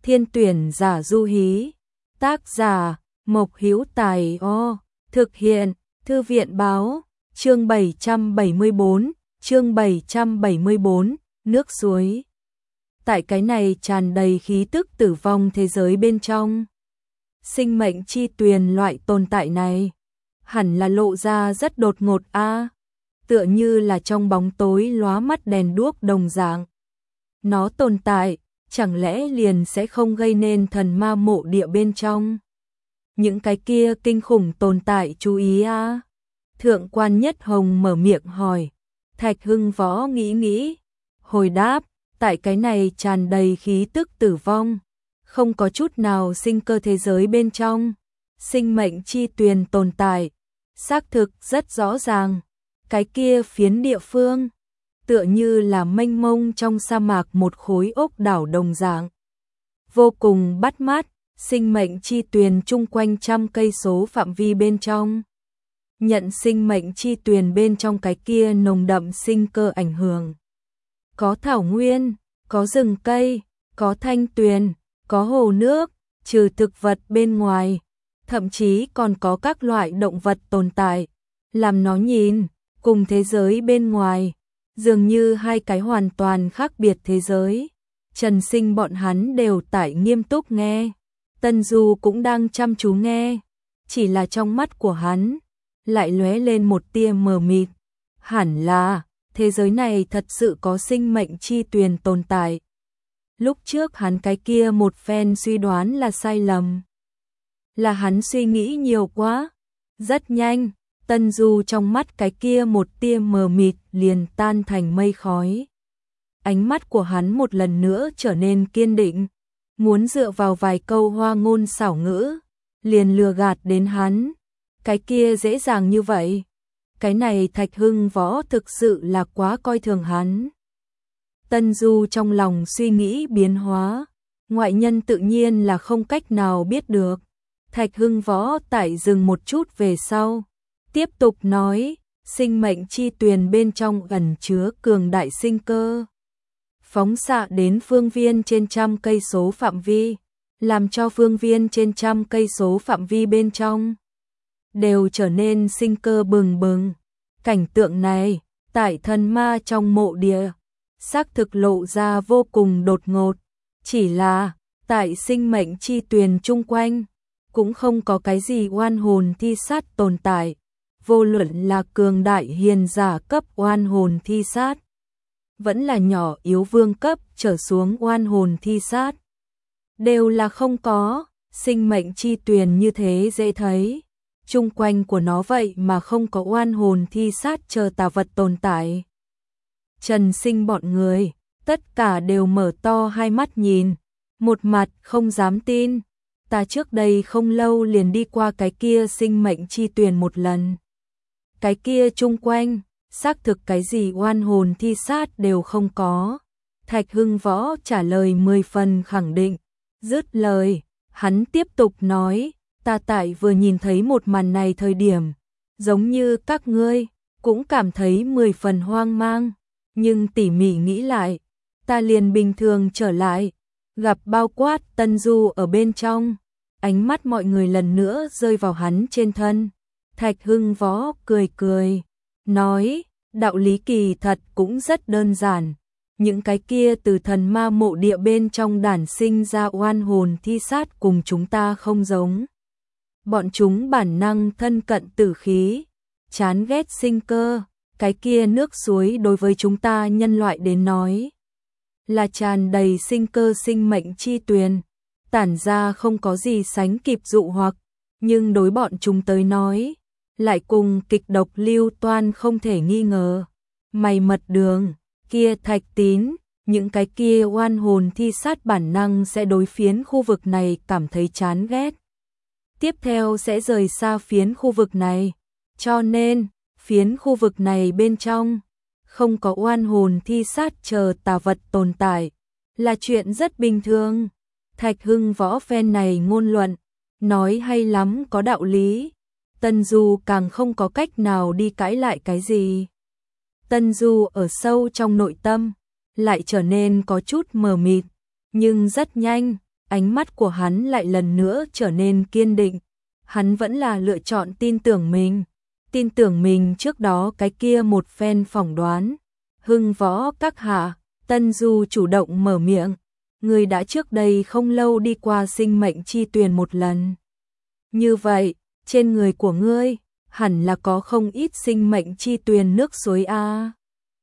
Thiên tuyển giả du hí. Tác giả Mộc Hữu Tài. Thực hiện Thư viện báo. Chương 774, nước suối. Tại cái này tràn đầy khí tức tử vong thế giới bên trong. Sinh mệnh chi tuyền loại tồn tại này, hẳn là lộ ra rất đột ngột tựa như là trong bóng tối lóa mắt đèn đuốc đồng dạng. Nó tồn tại, chẳng lẽ liền sẽ không gây nên thần ma mộ địa bên trong? Những cái kia kinh khủng tồn tại chú ý Thượng quan Nhất Hồng mở miệng hỏi. Thạch Hưng Võ nghĩ, hồi đáp, tại cái này tràn đầy khí tức tử vong, không có chút nào sinh cơ thế giới bên trong, sinh mệnh chi tuyền tồn tại, xác thực rất rõ ràng. Cái kia phiến địa phương, tựa như là mênh mông trong sa mạc một khối ốc đảo đồng dạng, vô cùng bắt mắt, sinh mệnh chi tuyền chung quanh trăm cây số phạm vi bên trong. Nhận sinh mệnh chi tuyền bên trong cái kia nồng đậm sinh cơ ảnh hưởng. Có thảo nguyên, có rừng cây, có thanh tuyền, có hồ nước, trừ thực vật bên ngoài, thậm chí còn có các loại động vật tồn tại, làm nó nhìn, cùng thế giới bên ngoài, dường như hai cái hoàn toàn khác biệt thế giới. Trần Sinh bọn hắn đều tại nghiêm túc nghe, Tân Du cũng đang chăm chú nghe, chỉ là trong mắt của hắn lại lóe lên một tia mờ mịt, hẳn là thế giới này thật sự có sinh mệnh chi tuyền tồn tại. Lúc trước hắn cái kia một phen suy đoán là sai lầm, là hắn suy nghĩ nhiều quá. Rất nhanh, Tân Du trong mắt cái kia một tia mờ mịt liền tan thành mây khói. Ánh mắt của hắn một lần nữa trở nên kiên định, muốn dựa vào vài câu hoa ngôn xảo ngữ liền lừa gạt đến hắn. Cái kia dễ dàng như vậy. Cái này Thạch Hưng Võ thực sự là quá coi thường hắn. Tân Du trong lòng suy nghĩ biến hóa, ngoại nhân tự nhiên là không cách nào biết được. Thạch Hưng Võ tại dừng một chút về sau, tiếp tục nói, sinh mệnh chi tuyền bên trong ẩn chứa cường đại sinh cơ, phóng xạ đến phương viên trên trăm cây số phạm vi, làm cho phương viên trên trăm cây số phạm vi bên trong đều trở nên sinh cơ bừng bừng. Cảnh tượng này, tại thần ma trong mộ địa, xác thực lộ ra vô cùng đột ngột, chỉ là, tại sinh mệnh chi tuyền chung quanh, cũng không có cái gì oan hồn thi sát tồn tại, vô luận là cường đại hiền giả cấp oan hồn thi sát, vẫn là nhỏ yếu vương cấp trở xuống oan hồn thi sát, đều là không có. Sinh mệnh chi tuyền như thế dễ thấy, chung quanh của nó vậy mà không có oan hồn thi sát chờ tà vật tồn tại. Trần Sinh bọn người, tất cả đều mở to hai mắt nhìn, một mặt không dám tin. Ta trước đây không lâu liền đi qua cái kia sinh mệnh chi tuyền một lần. Cái kia chung quanh, xác thực cái gì oan hồn thi sát đều không có. Thạch Hưng Võ trả lời 10 phần khẳng định. Dứt lời, hắn tiếp tục nói, ta tại vừa nhìn thấy một màn này thời điểm, giống như các ngươi, cũng cảm thấy 10 phần hoang mang, nhưng tỉ mỉ nghĩ lại, ta liền bình thường trở lại, gặp bao quát Tân Du ở bên trong, ánh mắt mọi người lần nữa rơi vào hắn trên thân. Thạch Hưng Võ cười, nói, đạo lý kỳ thật cũng rất đơn giản. Những cái kia từ thần ma mộ địa bên trong đản sinh ra oan hồn thi sát cùng chúng ta không giống. Bọn chúng bản năng thân cận tử khí, chán ghét sinh cơ, cái kia nước suối đối với chúng ta nhân loại đến nói là tràn đầy sinh cơ sinh mệnh chi tuyền, tản ra không có gì sánh kịp dụ hoặc, nhưng đối bọn chúng tới nói, lại cùng kịch độc lưu toan không thể nghi ngờ. Mày mật đường, kia Thạch Tín, những cái kia oan hồn thi sát bản năng sẽ đối phiến khu vực này cảm thấy chán ghét. Tiếp theo sẽ rời xa phiến khu vực này, cho nên, phiến khu vực này bên trong, không có oan hồn thi sát chờ tà vật tồn tại, là chuyện rất bình thường. Thạch Hưng Võ phen này ngôn luận, nói hay lắm, có đạo lý. Tân Du càng không có cách nào đi cãi lại cái gì. Tân Du ở sâu trong nội tâm, lại trở nên có chút mờ mịt, nhưng rất nhanh, ánh mắt của hắn lại lần nữa trở nên kiên định. Hắn vẫn là lựa chọn tin tưởng mình trước đó cái kia một phen phỏng đoán. Hưng Võ các hạ, Tân Du chủ động mở miệng, người đã trước đây không lâu đi qua sinh mệnh chi tuyền một lần. Như vậy, trên người của ngươi, hẳn là có không ít sinh mệnh chi tuyền nước suối a.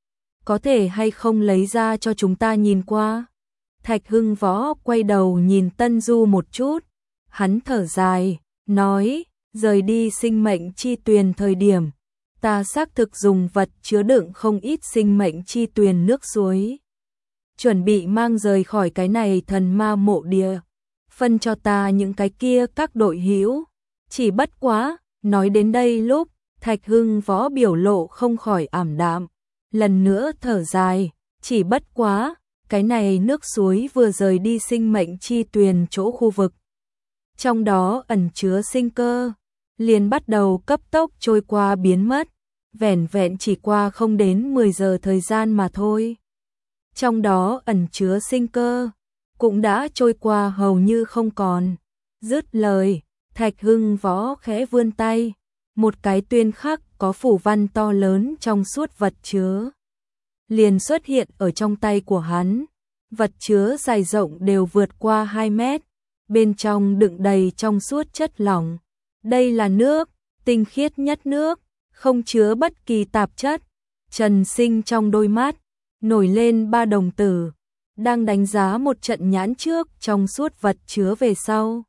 Có thể hay không lấy ra cho chúng ta nhìn qua? Thạch Hưng Võ quay đầu nhìn Tân Du một chút, hắn thở dài, nói, rời đi sinh mệnh chi tuyền thời điểm, ta xác thực dùng vật chứa đựng không ít sinh mệnh chi tuyền nước suối. Chuẩn bị mang rời khỏi cái này thần ma mộ địa, phân cho ta những cái kia các đội hữu. Chỉ bất quá, nói đến đây lúc, Thạch Hưng Võ biểu lộ không khỏi ảm đạm, lần nữa thở dài, chỉ bất quá, cái này nước suối vừa rời đi sinh mệnh chi tuyền chỗ khu vực. Trong đó ẩn chứa sinh cơ, liền bắt đầu cấp tốc trôi qua biến mất, vẻn vẹn chỉ qua không đến 10 giờ thời gian mà thôi. Trong đó ẩn chứa sinh cơ, cũng đã trôi qua hầu như không còn. Dứt lời, Thạch Hưng Võ khẽ vươn tay, một cái tuyên khắc có phủ văn to lớn trong suốt vật chứa liền xuất hiện ở trong tay của hắn. Vật chứa dài rộng đều vượt qua 2 mét, bên trong đựng đầy trong suốt chất lỏng. Đây là nước, tinh khiết nhất nước, không chứa bất kỳ tạp chất. Trần Sinh trong đôi mắt nổi lên 3 đồng tử, đang đánh giá một trận nhãn trước trong suốt vật chứa về sau.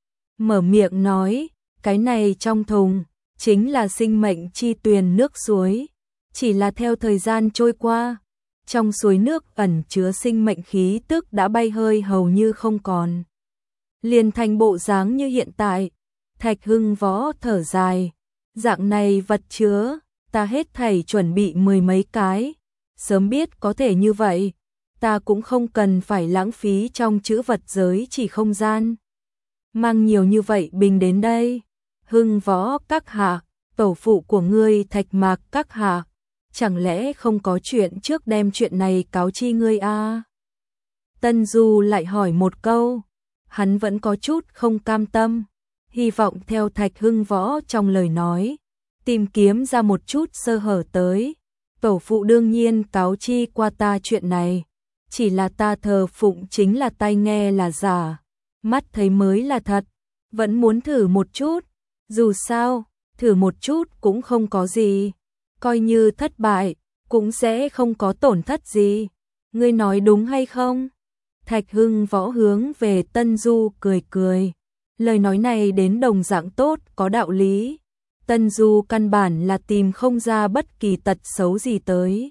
Mở miệng nói, cái này trong thùng chính là sinh mệnh chi tuyền nước suối, chỉ là theo thời gian trôi qua, trong suối nước ẩn chứa sinh mệnh khí tức đã bay hơi hầu như không còn, liền thành bộ dáng như hiện tại. Thạch Hưng Võ thở dài, dạng này vật chứa, ta hết thảy chuẩn bị 10 mấy cái, sớm biết có thể như vậy, ta cũng không cần phải lãng phí trong trữ vật giới chỉ không gian. Mang nhiều như vậy bình đến đây. Hưng Võ các hạ, tẩu phụ của ngươi Thạch Mạc các hạ, chẳng lẽ không có chuyện trước đem chuyện này cáo chi ngươi a? Tân Du lại hỏi một câu, hắn vẫn có chút không cam tâm, hy vọng theo Thạch Hưng Võ trong lời nói, tìm kiếm ra một chút sơ hở tới. Tẩu phụ đương nhiên cáo chi qua ta chuyện này, chỉ là ta thờ phụng chính là tai nghe là giả, mắt thấy mới là thật, vẫn muốn thử một chút, dù sao, thử một chút cũng không có gì, coi như thất bại, cũng sẽ không có tổn thất gì, ngươi nói đúng hay không? Thạch Hưng Võ hướng về Tân Du cười cười, lời nói này đến đồng dạng tốt, có đạo lý. Tân Du căn bản là tìm không ra bất kỳ tật xấu gì tới.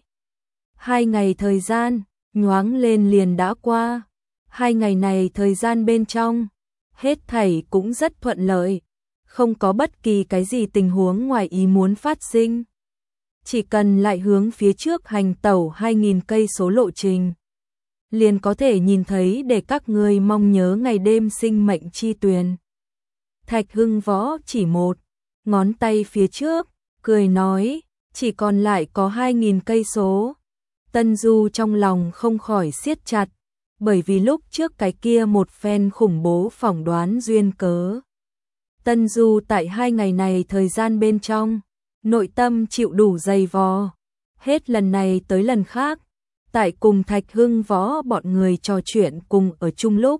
2 ngày thời gian, nhoáng lên liền đã qua. 2 ngày này thời gian bên trong, hết thảy cũng rất thuận lợi, không có bất kỳ cái gì tình huống ngoài ý muốn phát sinh. Chỉ cần lại hướng phía trước hành tẩu 2.000 cây số lộ trình, liền có thể nhìn thấy để các ngươi mong nhớ ngày đêm sinh mệnh chi tuyền. Thạch Hưng Võ chỉ một ngón tay phía trước, cười nói, chỉ còn lại có 2.000 cây số. Tân Du trong lòng không khỏi siết chặt, bởi vì lúc trước cái kia một phen khủng bố phỏng đoán duyên cớ. Tân Du tại 2 ngày này thời gian bên trong, nội tâm chịu đủ dày vò, hết lần này tới lần khác, tại cùng Thạch Hưng Võ bọn người trò chuyện cùng ở chung lúc.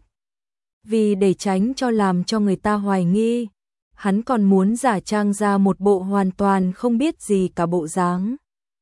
Vì để tránh cho làm cho người ta hoài nghi, hắn còn muốn giả trang ra một bộ hoàn toàn không biết gì cả bộ dáng.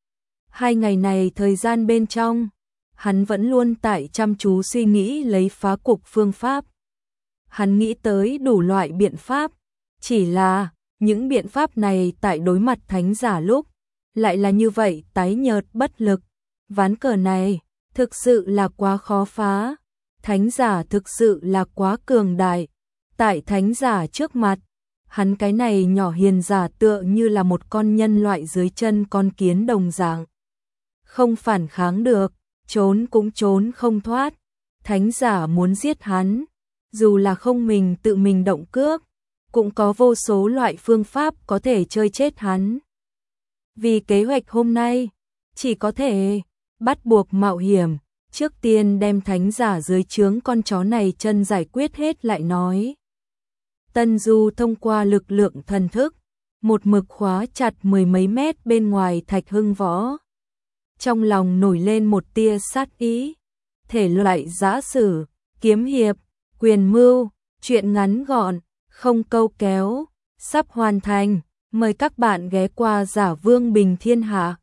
2 ngày này thời gian bên trong, hắn vẫn luôn tại chăm chú suy nghĩ lấy phá cục phương pháp. Hắn nghĩ tới đủ loại biện pháp, chỉ là những biện pháp này tại đối mặt thánh giả lúc, lại là như vậy tái nhợt bất lực. Ván cờ này, thực sự là quá khó phá, thánh giả thực sự là quá cường đại. Tại thánh giả trước mặt, hắn cái này nhỏ hiền giả tựa như là một con nhân loại dưới chân con kiến đồng dạng. Không phản kháng được, trốn cũng trốn không thoát. Thánh giả muốn giết hắn, dù là không mình tự mình động cước, cũng có vô số loại phương pháp có thể chơi chết hắn. Vì kế hoạch hôm nay, chỉ có thể bắt buộc mạo hiểm, Trước tiên đem thánh giả dưới trướng con chó này chân giải quyết hết lại nói. Tân Du thông qua lực lượng thần thức, một mực khóa chặt mười mấy mét bên ngoài Thạch Hưng Võ. Trong lòng nổi lên một tia sát ý, thể loại giã sử, kiếm hiệp, quyền mưu, truyện ngắn gọn, không câu kéo, sắp hoàn thành, mời các bạn ghé qua Giả Vương Bình Thiên Hạ.